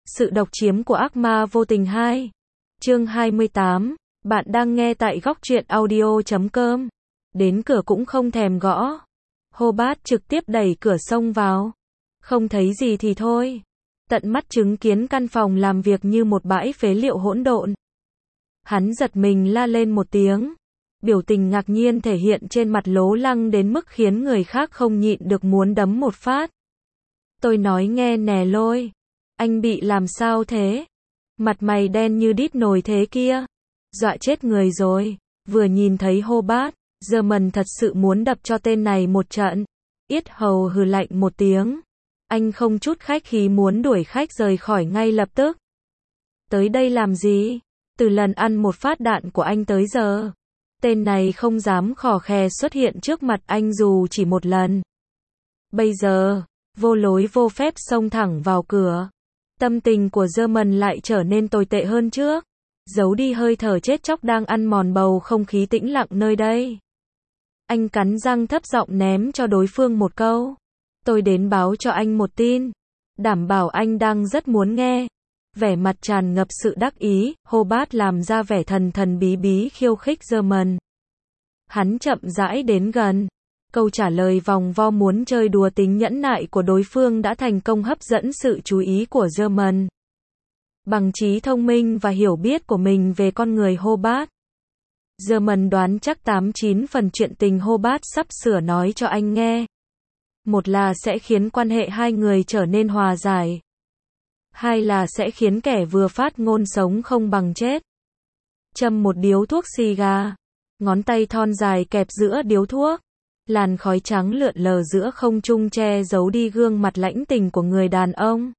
Sự độc chiếm của ác ma vô tình 2. Chương 28. Bạn đang nghe tại góc truyện audio.com. Đến cửa cũng không thèm gõ. Hobart trực tiếp đẩy cửa xông vào. Không thấy gì thì thôi. Tận mắt chứng kiến căn phòng làm việc như một bãi phế liệu hỗn độn. Hắn giật mình la lên một tiếng. Biểu tình ngạc nhiên thể hiện trên mặt lố lăng đến mức khiến người khác không nhịn được muốn đấm một phát. Tôi nói nghe nè Lôi. Anh bị làm sao thế? Mặt mày đen như đít nồi thế kia. Dọa chết người rồi. Vừa nhìn thấy Hobart, German thật sự muốn đập cho tên này một trận. Yết hầu hừ lạnh một tiếng. Anh không chút khách khí muốn đuổi khách rời khỏi ngay lập tức. Tới đây làm gì? Từ lần ăn một phát đạn của anh tới giờ, tên này không dám khò khè xuất hiện trước mặt anh dù chỉ một lần. Bây giờ, vô lối vô phép xông thẳng vào cửa. Tâm tình của German lại trở nên tồi tệ hơn trước. Giấu đi hơi thở chết chóc đang ăn mòn bầu không khí tĩnh lặng nơi đây. Anh cắn răng thấp giọng ném cho đối phương một câu. Tôi đến báo cho anh một tin. Đảm bảo anh đang rất muốn nghe. Vẻ mặt tràn ngập sự đắc ý, Hobart làm ra vẻ thần thần bí bí khiêu khích German. Hắn chậm rãi đến gần. Câu trả lời vòng vo muốn chơi đùa tính nhẫn nại của đối phương đã thành công hấp dẫn sự chú ý của German. Bằng trí thông minh và hiểu biết của mình về con người Hobart, German đoán chắc 89 phần chuyện tình Hobart sắp sửa nói cho anh nghe. Một là sẽ khiến quan hệ hai người trở nên hòa giải. Hai là sẽ khiến kẻ vừa phát ngôn sống không bằng chết. Châm một điếu thuốc xì gà. Ngón tay thon dài kẹp giữa điếu thuốc. Làn khói trắng lượn lờ giữa không trung che giấu đi gương mặt lãnh tình của người đàn ông.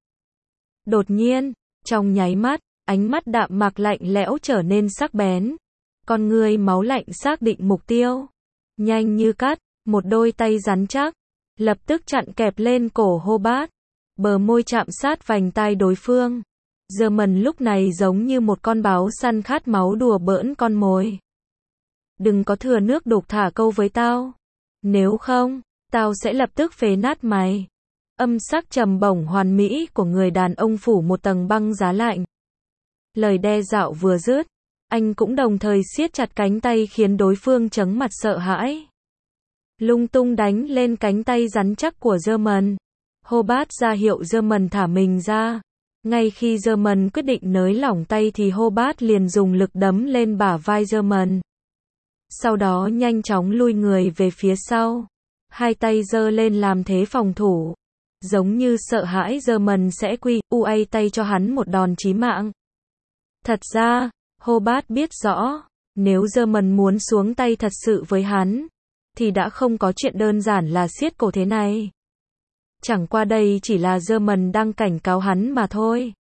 Đột nhiên, trong nháy mắt, ánh mắt đạm mạc lạnh lẽo trở nên sắc bén. Con người máu lạnh xác định mục tiêu. Nhanh như cắt, một đôi tay rắn chắc, lập tức chặn kẹp lên cổ Hobart. Bờ môi chạm sát vành tai đối phương. German lúc này giống như một con báo săn khát máu đùa bỡn con mồi. Đừng có thừa nước đục thả câu với tao. Nếu không, tao sẽ lập tức phế nát mày. Âm sắc trầm bổng hoàn mỹ của người đàn ông phủ một tầng băng giá lạnh. Lời đe dọa vừa dứt, anh cũng đồng thời siết chặt cánh tay khiến đối phương chấn mặt sợ hãi. Lung tung đánh lên cánh tay rắn chắc của German. Hobart ra hiệu German thả mình ra. Ngay khi German quyết định nới lỏng tay thì Hobart liền dùng lực đấm lên bả vai German. Sau đó nhanh chóng lui người về phía sau. Hai tay giơ lên làm thế phòng thủ. Giống như sợ hãi German sẽ uay tay cho hắn một đòn chí mạng. Thật ra, Hobart biết rõ, nếu German muốn xuống tay thật sự với hắn, thì đã không có chuyện đơn giản là siết cổ thế này. Chẳng qua đây chỉ là German đang cảnh cáo hắn mà thôi.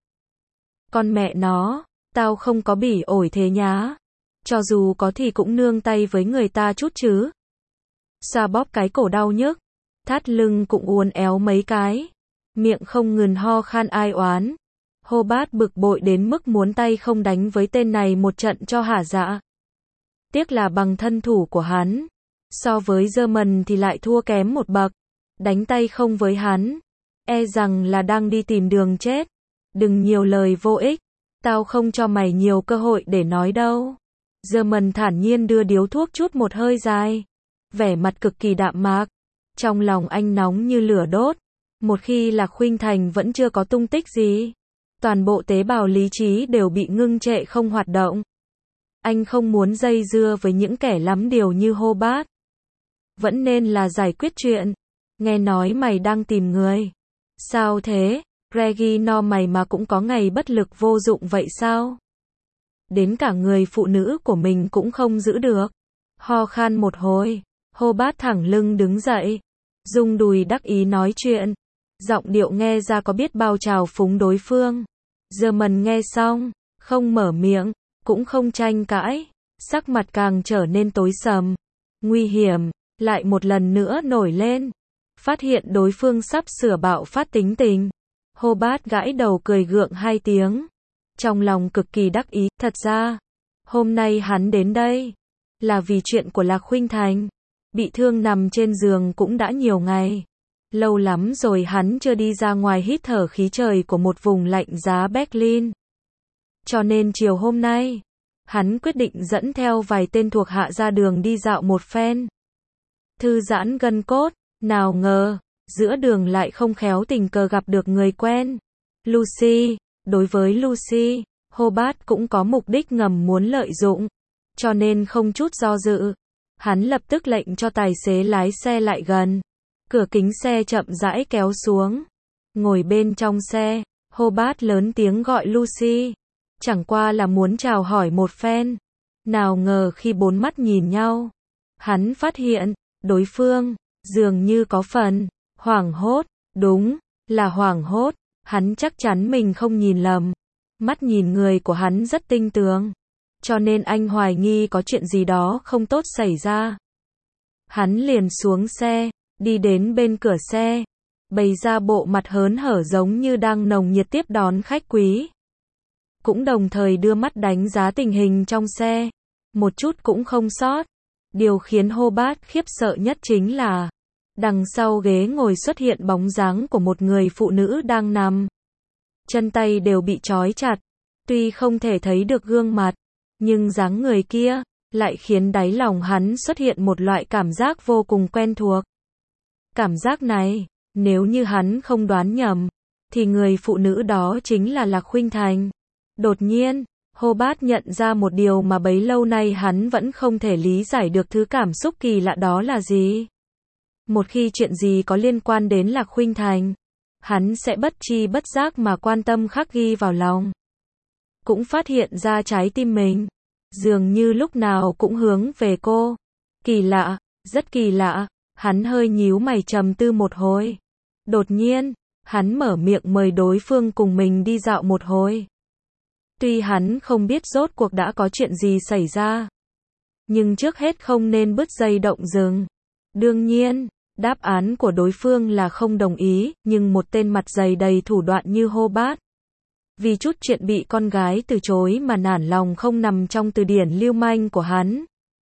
Con mẹ nó, tao không có bỉ ổi thế nhá. Cho dù có thì cũng nương tay với người ta chút chứ. Xoa bóp cái cổ đau nhức. Thắt lưng cũng uốn éo mấy cái. Miệng không ngừng ho khan ai oán. Hobart bực bội đến mức muốn tay không đánh với tên này một trận cho hả dạ. Tiếc là bằng thân thủ của hắn, so với German thì lại thua kém một bậc. Đánh tay không với hắn, e rằng là đang đi tìm đường chết. Đừng nhiều lời vô ích, tao không cho mày nhiều cơ hội để nói đâu. German thản nhiên đưa điếu thuốc chút một hơi dài. Vẻ mặt cực kỳ đạm mạc. Trong lòng anh nóng như lửa đốt. Một khi là Khuynh Thành vẫn chưa có tung tích gì. Toàn bộ tế bào lý trí đều bị ngưng trệ không hoạt động. Anh không muốn dây dưa với những kẻ lắm điều như Hobart. Vẫn nên là giải quyết chuyện. Nghe nói mày đang tìm người. Sao thế? Regino mày mà cũng có ngày bất lực vô dụng vậy sao? Đến cả người phụ nữ của mình cũng không giữ được. Ho khan một hồi, Hobart thẳng lưng đứng dậy, rung đùi đắc ý nói chuyện. Giọng điệu nghe ra có biết bao trào phúng đối phương. German nghe xong, không mở miệng, cũng không tranh cãi, sắc mặt càng trở nên tối sầm. Nguy hiểm, lại một lần nữa nổi lên. Phát hiện đối phương sắp sửa bạo phát tính tình. Hobart gãi đầu cười gượng hai tiếng. Trong lòng cực kỳ đắc ý, thật ra, hôm nay hắn đến đây, là vì chuyện của Lạc Khuynh Thành. Bị thương nằm trên giường cũng đã nhiều ngày. Lâu lắm rồi hắn chưa đi ra ngoài hít thở khí trời của một vùng lạnh giá Berlin. Cho nên chiều hôm nay, hắn quyết định dẫn theo vài tên thuộc hạ ra đường đi dạo một phen. Thư giãn gân cốt, nào ngờ, giữa đường lại không khéo tình cờ gặp được người quen. Lucy, đối với Lucy, Hobart cũng có mục đích ngầm muốn lợi dụng, cho nên không chút do dự. Hắn lập tức lệnh cho tài xế lái xe lại gần. Cửa kính xe chậm rãi kéo xuống. Ngồi bên trong xe, Hobart lớn tiếng gọi Lucy. Chẳng qua là muốn chào hỏi một phen. Nào ngờ khi bốn mắt nhìn nhau, hắn phát hiện, đối phương, dường như có phần, hoảng hốt, đúng, là hoảng hốt, hắn chắc chắn mình không nhìn lầm. Mắt nhìn người của hắn rất tinh tường, cho nên anh hoài nghi có chuyện gì đó không tốt xảy ra. Hắn liền xuống xe, đi đến bên cửa xe, bày ra bộ mặt hớn hở giống như đang nồng nhiệt tiếp đón khách quý. Cũng đồng thời đưa mắt đánh giá tình hình trong xe, một chút cũng không sót. Điều khiến Hobart khiếp sợ nhất chính là, đằng sau ghế ngồi xuất hiện bóng dáng của một người phụ nữ đang nằm. Chân tay đều bị trói chặt, tuy không thể thấy được gương mặt, nhưng dáng người kia lại khiến đáy lòng hắn xuất hiện một loại cảm giác vô cùng quen thuộc. Cảm giác này, nếu như hắn không đoán nhầm, thì người phụ nữ đó chính là Lạc Khuynh Thành. Đột nhiên, Hobart nhận ra một điều mà bấy lâu nay hắn vẫn không thể lý giải được, thứ cảm xúc kỳ lạ đó là gì. Một khi chuyện gì có liên quan đến Lạc Khuynh Thành, hắn sẽ bất tri bất giác mà quan tâm khắc ghi vào lòng. Cũng phát hiện ra trái tim mình, dường như lúc nào cũng hướng về cô. Kỳ lạ, rất kỳ lạ, hắn hơi nhíu mày trầm tư một hồi. Đột nhiên, hắn mở miệng mời đối phương cùng mình đi dạo một hồi. Tuy hắn không biết rốt cuộc đã có chuyện gì xảy ra, nhưng trước hết không nên bứt dây động rừng. Đương nhiên, đáp án của đối phương là không đồng ý, nhưng một tên mặt dày đầy thủ đoạn như Hobart, vì chút chuyện bị con gái từ chối mà nản lòng không nằm trong từ điển lưu manh của hắn.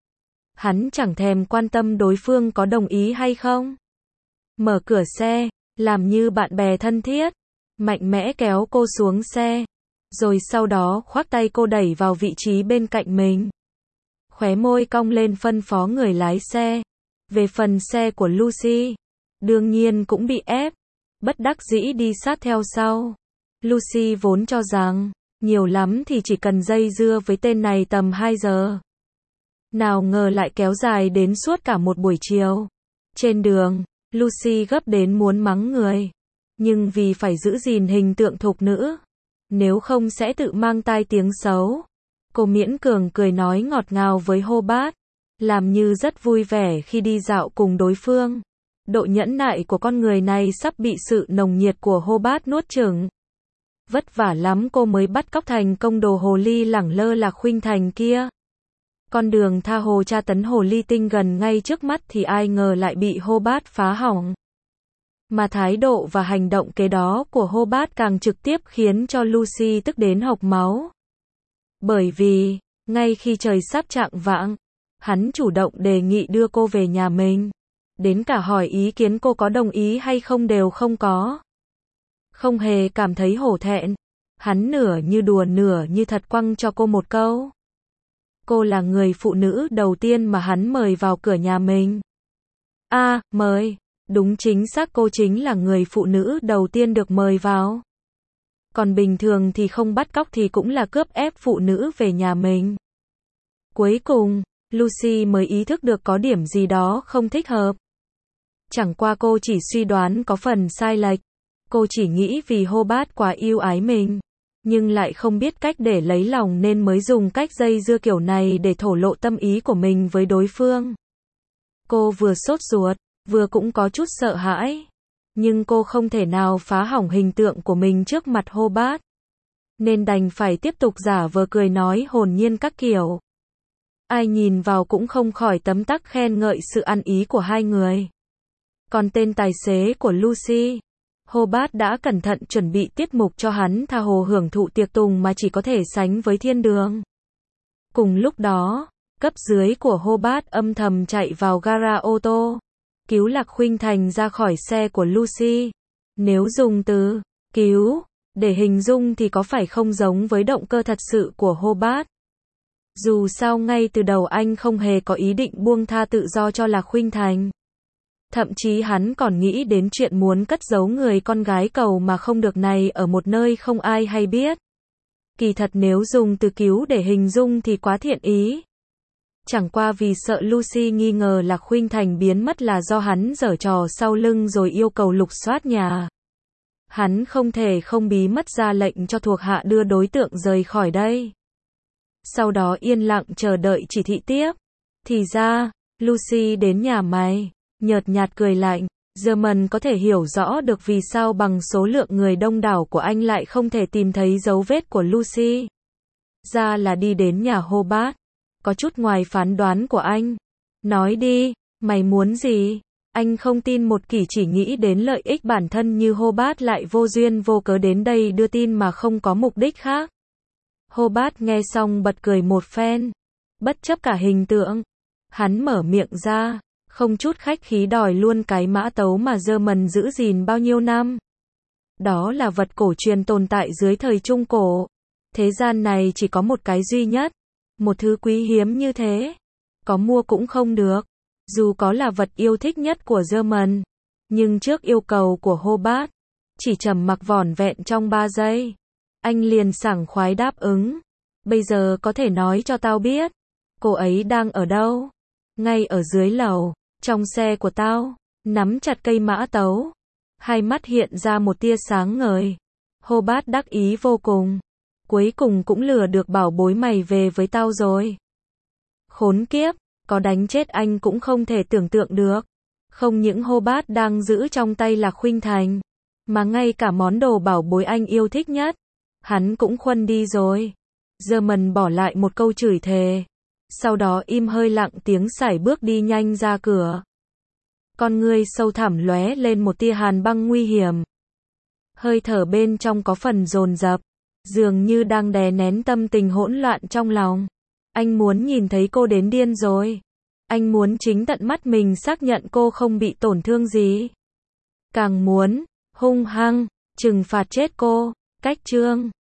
Hắn chẳng thèm quan tâm đối phương có đồng ý hay không. Mở cửa xe, làm như bạn bè thân thiết, mạnh mẽ kéo cô xuống xe, rồi sau đó khoác tay cô đẩy vào vị trí bên cạnh mình. Khóe môi cong lên phân phó người lái xe. Về phần xe của Lucy, đương nhiên cũng bị ép, bất đắc dĩ đi sát theo sau. Lucy vốn cho rằng, nhiều lắm thì chỉ cần dây dưa với tên này tầm 2 giờ. Nào ngờ lại kéo dài đến suốt cả một buổi chiều. Trên đường, Lucy gấp đến muốn mắng người, nhưng vì phải giữ gìn hình tượng thục nữ, nếu không sẽ tự mang tai tiếng xấu, cô miễn cường cười nói ngọt ngào với Hobart, làm như rất vui vẻ khi đi dạo cùng đối phương. Độ nhẫn nại của con người này sắp bị sự nồng nhiệt của Hobart nuốt chửng. Vất vả lắm cô mới bắt cóc thành công đồ hồ ly lẳng lơ Lạc Khuynh Thành kia. Con đường tha hồ tra tấn hồ ly tinh gần ngay trước mắt thì ai ngờ lại bị Hobart phá hỏng. Mà thái độ và hành động kế đó của Hobart càng trực tiếp khiến cho Lucy tức đến hộc máu. Bởi vì, ngay khi trời sắp chạng vạng, hắn chủ động đề nghị đưa cô về nhà mình. Đến cả hỏi ý kiến cô có đồng ý hay không đều không có. Không hề cảm thấy hổ thẹn. Hắn nửa như đùa nửa như thật quăng cho cô một câu. Cô là người phụ nữ đầu tiên mà hắn mời vào cửa nhà mình. Mời. Đúng chính xác cô chính là người phụ nữ đầu tiên được mời vào. Còn bình thường thì không bắt cóc thì cũng là cướp ép phụ nữ về nhà mình. Cuối cùng, Lucy mới ý thức được có điểm gì đó không thích hợp. Chẳng qua cô chỉ suy đoán có phần sai lệch. Cô chỉ nghĩ vì Hobart quá yêu ái mình, nhưng lại không biết cách để lấy lòng nên mới dùng cách dây dưa kiểu này để thổ lộ tâm ý của mình với đối phương. Cô vừa sốt ruột, vừa cũng có chút sợ hãi. Nhưng cô không thể nào phá hỏng hình tượng của mình trước mặt Hobart, nên đành phải tiếp tục giả vờ cười nói hồn nhiên các kiểu. Ai nhìn vào cũng không khỏi tấm tắc khen ngợi sự ăn ý của hai người. Còn tên tài xế của Lucy, Hobart đã cẩn thận chuẩn bị tiết mục cho hắn tha hồ hưởng thụ tiệc tùng mà chỉ có thể sánh với thiên đường. Cùng lúc đó, cấp dưới của Hobart âm thầm chạy vào gara ô tô. cứu Lạc Khuynh Thành ra khỏi xe của Lucy. Nếu dùng từ cứu để hình dung thì có phải không giống với động cơ thật sự của Hobart. Dù sao ngay từ đầu anh không hề có ý định buông tha tự do cho Lạc Khuynh Thành. Thậm chí hắn còn nghĩ đến chuyện muốn cất giấu người con gái cầu mà không được này ở một nơi không ai hay biết. Kỳ thật nếu dùng từ cứu để hình dung thì quá thiện ý. Chẳng qua vì sợ Lucy nghi ngờ Lạc Khuynh Thành biến mất là do hắn giở trò sau lưng rồi yêu cầu lục soát nhà. Hắn không thể không bí mật ra lệnh cho thuộc hạ đưa đối tượng rời khỏi đây. Sau đó yên lặng chờ đợi chỉ thị tiếp. Thì ra, Lucy đến nhà mày, nhợt nhạt cười lạnh. German có thể hiểu rõ được vì sao bằng số lượng người đông đảo của anh lại không thể tìm thấy dấu vết của Lucy. Ra là đi đến nhà Hobart. Có chút ngoài phán đoán của anh. Nói đi, mày muốn gì? Anh không tin một kỷ chỉ nghĩ đến lợi ích bản thân như Hobart lại vô duyên vô cớ đến đây đưa tin mà không có mục đích khác. Hobart nghe xong bật cười một phen. Bất chấp cả hình tượng. Hắn mở miệng ra, không chút khách khí đòi luôn cái mã tấu mà German giữ gìn bao nhiêu năm. Đó là vật cổ truyền tồn tại dưới thời Trung Cổ. Thế gian này chỉ có một cái duy nhất. Một thứ quý hiếm như thế. Có mua cũng không được. Dù có là vật yêu thích nhất của German. Nhưng trước yêu cầu của Hobart, chỉ trầm mặc vỏn vẹn trong 3 giây. Anh liền sảng khoái đáp ứng. Bây giờ có thể nói cho tao biết. Cô ấy đang ở đâu? Ngay ở dưới lầu. Trong xe của tao. Nắm chặt cây mã tấu. Hai mắt hiện ra một tia sáng ngời. Hobart đắc ý vô cùng. Cuối cùng cũng lừa được bảo bối mày về với tao rồi. Khốn kiếp. Có đánh chết anh cũng không thể tưởng tượng được. Không những Hobart đang giữ trong tay Lạc Khuynh Thành, mà ngay cả món đồ bảo bối anh yêu thích nhất, hắn cũng khuân đi rồi. German bỏ lại một câu chửi thề. Sau đó im hơi lặng tiếng sải bước đi nhanh ra cửa. Con ngươi sâu thẳm lóe lên một tia hàn băng nguy hiểm. Hơi thở bên trong có phần dồn dập, dường như đang đè nén tâm tình hỗn loạn trong lòng. Anh muốn nhìn thấy cô đến điên rồi. Anh muốn chính tận mắt mình xác nhận cô không bị tổn thương gì. Càng muốn, hung hăng, trừng phạt chết cô. Cách chương